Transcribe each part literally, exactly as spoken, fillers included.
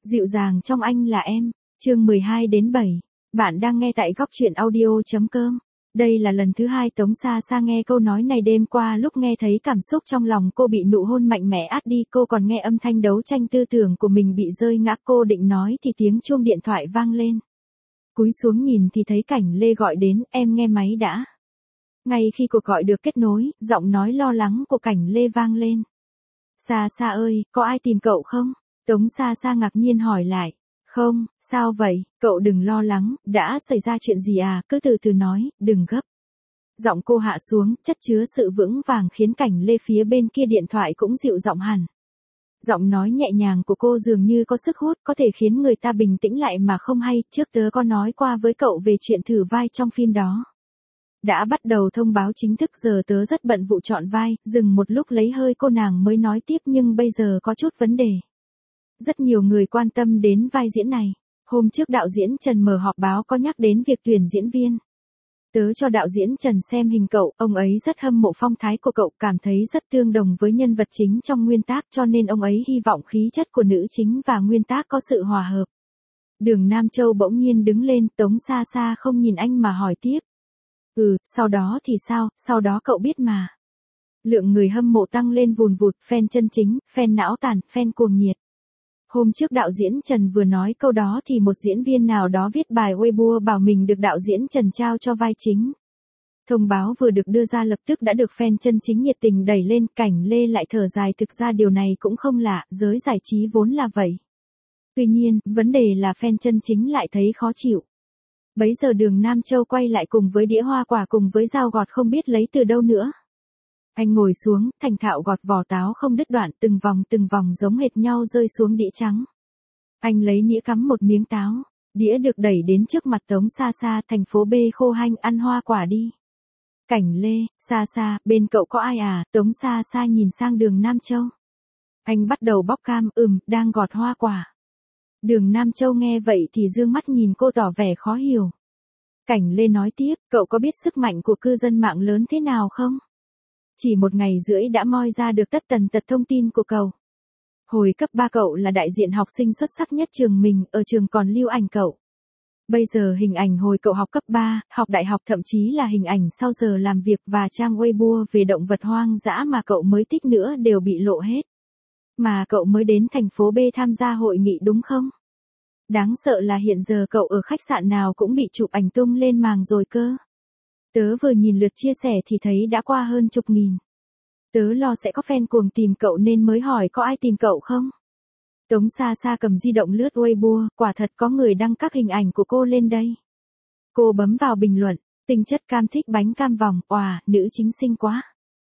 Dịu dàng trong anh là em, chương mười hai đến bảy. Bạn đang nghe tại góc truyện audio.com. Đây là lần thứ hai Tống Sa Sa nghe câu nói này. Đêm qua lúc nghe thấy cảm xúc trong lòng cô bị nụ hôn mạnh mẽ át đi, cô còn nghe âm thanh đấu tranh tư tưởng của mình bị rơi ngã. Cô định nói thì tiếng chuông điện thoại vang lên. Cúi xuống nhìn thì thấy Cảnh Lê gọi đến, em nghe máy đã. Ngay khi cuộc gọi được kết nối, giọng nói lo lắng của Cảnh Lê vang lên. Sa Sa ơi, có ai tìm cậu không? Tống Sa Sa ngạc nhiên hỏi lại. Không, sao vậy, cậu đừng lo lắng, đã xảy ra chuyện gì à, cứ từ từ nói, đừng gấp. Giọng cô hạ xuống, chất chứa sự vững vàng khiến Cảnh Lê phía bên kia điện thoại cũng dịu giọng hẳn. Giọng nói nhẹ nhàng của cô dường như có sức hút, có thể khiến người ta bình tĩnh lại mà không hay. Trước tớ có nói qua với cậu về chuyện thử vai trong phim đó. Đã bắt đầu thông báo chính thức, giờ tớ rất bận vụ chọn vai, dừng một lúc lấy hơi cô nàng mới nói tiếp, nhưng bây giờ có chút vấn đề. Rất nhiều người quan tâm đến vai diễn này. Hôm trước đạo diễn Trần mở họp báo có nhắc đến việc tuyển diễn viên. Tớ cho đạo diễn Trần xem hình cậu, ông ấy rất hâm mộ phong thái của cậu, cảm thấy rất tương đồng với nhân vật chính trong nguyên tác, cho nên ông ấy hy vọng khí chất của nữ chính và nguyên tác có sự hòa hợp. Đường Nam Châu bỗng nhiên đứng lên, Tống Sa Sa không nhìn anh mà hỏi tiếp. Ừ, sau đó thì sao, sau đó cậu biết mà. Lượng người hâm mộ tăng lên vùn vụt, fan chân chính, fan não tàn, fan cuồng nhiệt. Hôm trước đạo diễn Trần vừa nói câu đó thì một diễn viên nào đó viết bài Weibo bảo mình được đạo diễn Trần trao cho vai chính. Thông báo vừa được đưa ra lập tức đã được fan chân chính nhiệt tình đẩy lên. Cảnh Lê lại thở dài, thực ra điều này cũng không lạ, giới giải trí vốn là vậy. Tuy nhiên, vấn đề là fan chân chính lại thấy khó chịu. Bấy giờ Đường Nam Châu quay lại cùng với đĩa hoa quả cùng với dao gọt không biết lấy từ đâu nữa. Anh ngồi xuống, thành thạo gọt vỏ táo không đứt đoạn, từng vòng từng vòng giống hệt nhau rơi xuống đĩa trắng. Anh lấy nĩa cắm một miếng táo, đĩa được đẩy đến trước mặt Tống Sa Sa, thành phố B khô hanh, ăn hoa quả đi. Cảnh Lê, Sa Sa, bên cậu có ai à? Tống Sa Sa nhìn sang Đường Nam Châu. Anh bắt đầu bóc cam, ừm, đang gọt hoa quả. Đường Nam Châu nghe vậy thì dương mắt nhìn cô tỏ vẻ khó hiểu. Cảnh Lê nói tiếp, cậu có biết sức mạnh của cư dân mạng lớn thế nào không? Chỉ một ngày rưỡi đã moi ra được tất tần tật thông tin của cậu. Hồi cấp ba cậu là đại diện học sinh xuất sắc nhất trường mình, ở trường còn lưu ảnh cậu. Bây giờ hình ảnh hồi cậu học cấp ba, học đại học, thậm chí là hình ảnh sau giờ làm việc và trang Weibo về động vật hoang dã mà cậu mới thích nữa đều bị lộ hết. Mà cậu mới đến thành phố B tham gia hội nghị đúng không? Đáng sợ là hiện giờ cậu ở khách sạn nào cũng bị chụp ảnh tung lên màng rồi cơ. Tớ vừa nhìn lượt chia sẻ thì thấy đã qua hơn chục nghìn. Tớ lo sẽ có fan cuồng tìm cậu nên mới hỏi có ai tìm cậu không? Tống Sa Sa cầm di động lướt Weibo, quả thật có người đăng các hình ảnh của cô lên đây. Cô bấm vào bình luận, tinh chất cam thích bánh cam vòng, oà, nữ chính xinh quá.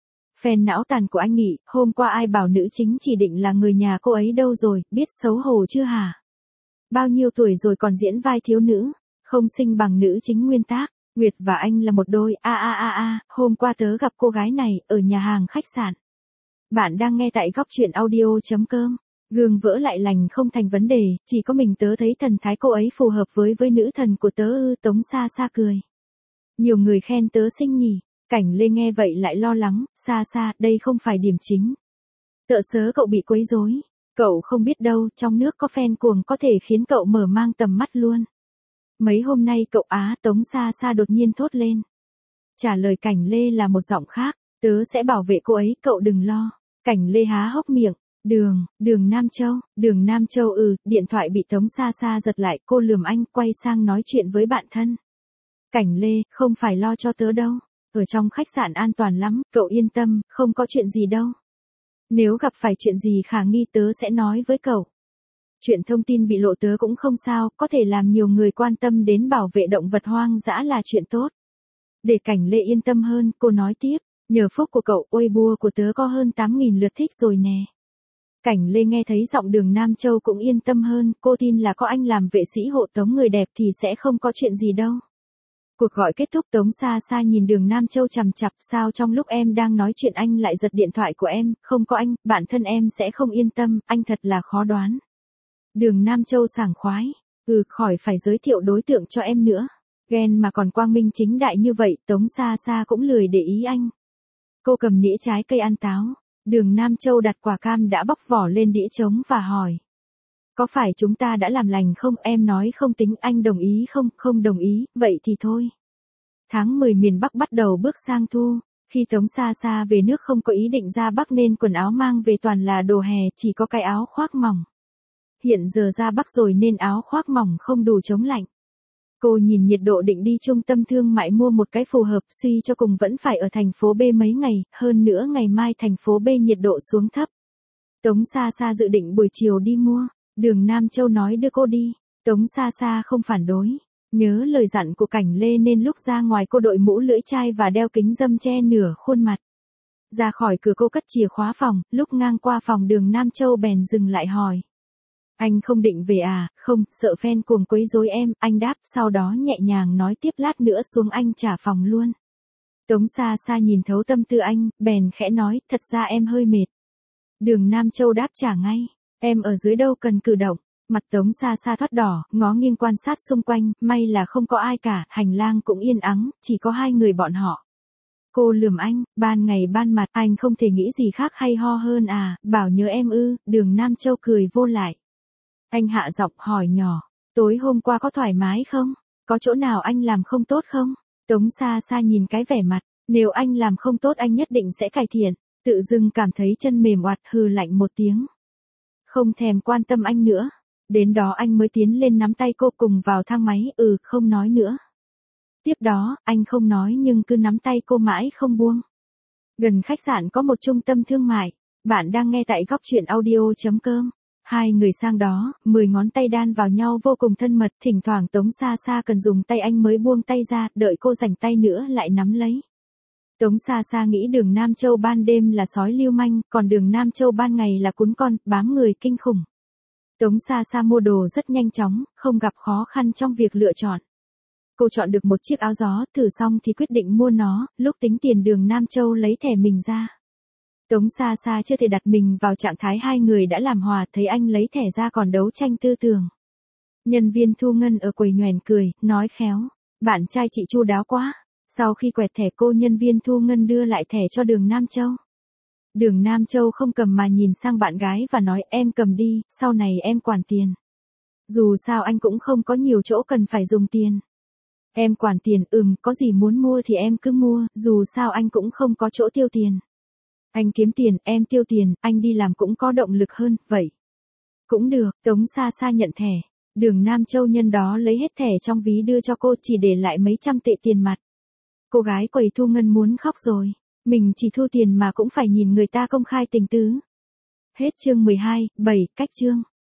Fan não tàn của anh nghỉ, hôm qua ai bảo nữ chính chỉ định là người nhà cô ấy đâu rồi, biết xấu hổ chưa hả? Bao nhiêu tuổi rồi còn diễn vai thiếu nữ, không xinh bằng nữ chính nguyên tác. Nguyệt và anh là một đôi, a a a a, hôm qua tớ gặp cô gái này, ở nhà hàng khách sạn. Bạn đang nghe tại góc truyện audio.com. Gương vỡ lại lành không thành vấn đề, chỉ có mình tớ thấy thần thái cô ấy phù hợp với với nữ thần của tớ ư. Tống Sa Sa cười. Nhiều người khen tớ xinh nhỉ. Cảnh Lê nghe vậy lại lo lắng, Sa Sa, đây không phải điểm chính. Tợ sớ cậu bị quấy rối. Cậu không biết đâu, trong nước có fan cuồng có thể khiến cậu mở mang tầm mắt luôn. Mấy hôm nay cậu á, Tống Sa Sa đột nhiên thốt lên. Trả lời Cảnh Lê là một giọng khác, tớ sẽ bảo vệ cô ấy, cậu đừng lo. Cảnh Lê há hốc miệng, đường, đường Nam Châu, đường Nam Châu ừ, điện thoại bị Tống Sa Sa giật lại, cô lườm anh, quay sang nói chuyện với bạn thân. Cảnh Lê, không phải lo cho tớ đâu, ở trong khách sạn an toàn lắm, cậu yên tâm, không có chuyện gì đâu. Nếu gặp phải chuyện gì khả nghi tớ sẽ nói với cậu. Chuyện thông tin bị lộ tớ cũng không sao, có thể làm nhiều người quan tâm đến bảo vệ động vật hoang dã là chuyện tốt. Để Cảnh Lê yên tâm hơn, cô nói tiếp, nhờ phúc của cậu, Weibo của tớ có hơn tám nghìn lượt thích rồi nè. Cảnh Lê nghe thấy giọng Đường Nam Châu cũng yên tâm hơn, cô tin là có anh làm vệ sĩ hộ tống người đẹp thì sẽ không có chuyện gì đâu. Cuộc gọi kết thúc, Tống Sa Sa nhìn Đường Nam Châu chằm chặp, sao trong lúc em đang nói chuyện anh lại giật điện thoại của em, không có anh, bản thân em sẽ không yên tâm, anh thật là khó đoán. Đường Nam Châu sảng khoái, ừ, khỏi phải giới thiệu đối tượng cho em nữa. Ghen mà còn quang minh chính đại như vậy, Tống Sa Sa cũng lười để ý anh. Cô cầm nĩa trái cây ăn táo, Đường Nam Châu đặt quả cam đã bóc vỏ lên đĩa trống và hỏi. Có phải chúng ta đã làm lành không? Em nói không tính, anh đồng ý không? Không đồng ý, vậy thì thôi. Tháng mười miền Bắc bắt đầu bước sang thu. Khi Tống Sa Sa về nước không có ý định ra Bắc nên quần áo mang về toàn là đồ hè, chỉ có cái áo khoác mỏng. Hiện giờ ra Bắc rồi nên áo khoác mỏng không đủ chống lạnh. Cô nhìn nhiệt độ định đi trung tâm thương mại mua một cái phù hợp, suy cho cùng vẫn phải ở thành phố B mấy ngày, hơn nữa ngày mai thành phố B nhiệt độ xuống thấp. Tống Sa Sa dự định buổi chiều đi mua, Đường Nam Châu nói đưa cô đi, Tống Sa Sa không phản đối. Nhớ lời dặn của Cảnh Lê nên lúc ra ngoài cô đội mũ lưỡi chai và đeo kính râm che nửa khuôn mặt. Ra khỏi cửa cô cất chìa khóa phòng, lúc ngang qua phòng Đường Nam Châu bèn dừng lại hỏi. Anh không định về à? Không, sợ fan cuồng quấy rối em, anh đáp, sau đó nhẹ nhàng nói tiếp lát nữa xuống anh trả phòng luôn. Tống Sa Sa nhìn thấu tâm tư anh, bèn khẽ nói, thật ra em hơi mệt. Đường Nam Châu đáp trả ngay, em ở dưới đâu cần cử động. Mặt Tống Sa Sa thoát đỏ, ngó nghiêng quan sát xung quanh, may là không có ai cả, hành lang cũng yên ắng, chỉ có hai người bọn họ. Cô lườm anh, ban ngày ban mặt, anh không thể nghĩ gì khác hay ho hơn à, bảo nhớ em ư, Đường Nam Châu cười vô lại. Anh hạ giọng hỏi nhỏ, tối hôm qua có thoải mái không? Có chỗ nào anh làm không tốt không? Tống Sa Sa nhìn cái vẻ mặt, nếu anh làm không tốt anh nhất định sẽ cải thiện, tự dưng cảm thấy chân mềm oặt, hừ lạnh một tiếng. Không thèm quan tâm anh nữa. Đến đó anh mới tiến lên nắm tay cô cùng vào thang máy, ừ, không nói nữa. Tiếp đó, anh không nói nhưng cứ nắm tay cô mãi không buông. Gần khách sạn có một trung tâm thương mại, bạn đang nghe tại góc truyện audio.com. Hai người sang đó, mười ngón tay đan vào nhau vô cùng thân mật, thỉnh thoảng Tống Sa Sa cần dùng tay anh mới buông tay ra, đợi cô rảnh tay nữa lại nắm lấy. Tống Sa Sa nghĩ Đường Nam Châu ban đêm là sói lưu manh, còn Đường Nam Châu ban ngày là cún con, bám người kinh khủng. Tống Sa Sa mua đồ rất nhanh chóng, không gặp khó khăn trong việc lựa chọn. Cô chọn được một chiếc áo gió, thử xong thì quyết định mua nó, lúc tính tiền Đường Nam Châu lấy thẻ mình ra. Tống Sa Sa chưa thể đặt mình vào trạng thái hai người đã làm hòa, thấy anh lấy thẻ ra còn đấu tranh tư tưởng. Nhân viên thu ngân ở quầy nhoẻn cười, nói khéo, bạn trai chị chu đáo quá. Sau khi quẹt thẻ cô nhân viên thu ngân đưa lại thẻ cho Đường Nam Châu. Đường Nam Châu không cầm mà nhìn sang bạn gái và nói em cầm đi, sau này em quản tiền. Dù sao anh cũng không có nhiều chỗ cần phải dùng tiền. Em quản tiền, ừm, có gì muốn mua thì em cứ mua, dù sao anh cũng không có chỗ tiêu tiền. Anh kiếm tiền, em tiêu tiền, anh đi làm cũng có động lực hơn, vậy. Cũng được, Tống Sa Sa nhận thẻ. Đường Nam Châu nhân đó lấy hết thẻ trong ví đưa cho cô, chỉ để lại mấy trăm tệ tiền mặt. Cô gái quầy thu ngân muốn khóc rồi. Mình chỉ thu tiền mà cũng phải nhìn người ta công khai tình tứ. Hết chương mười hai, bảy, cách chương.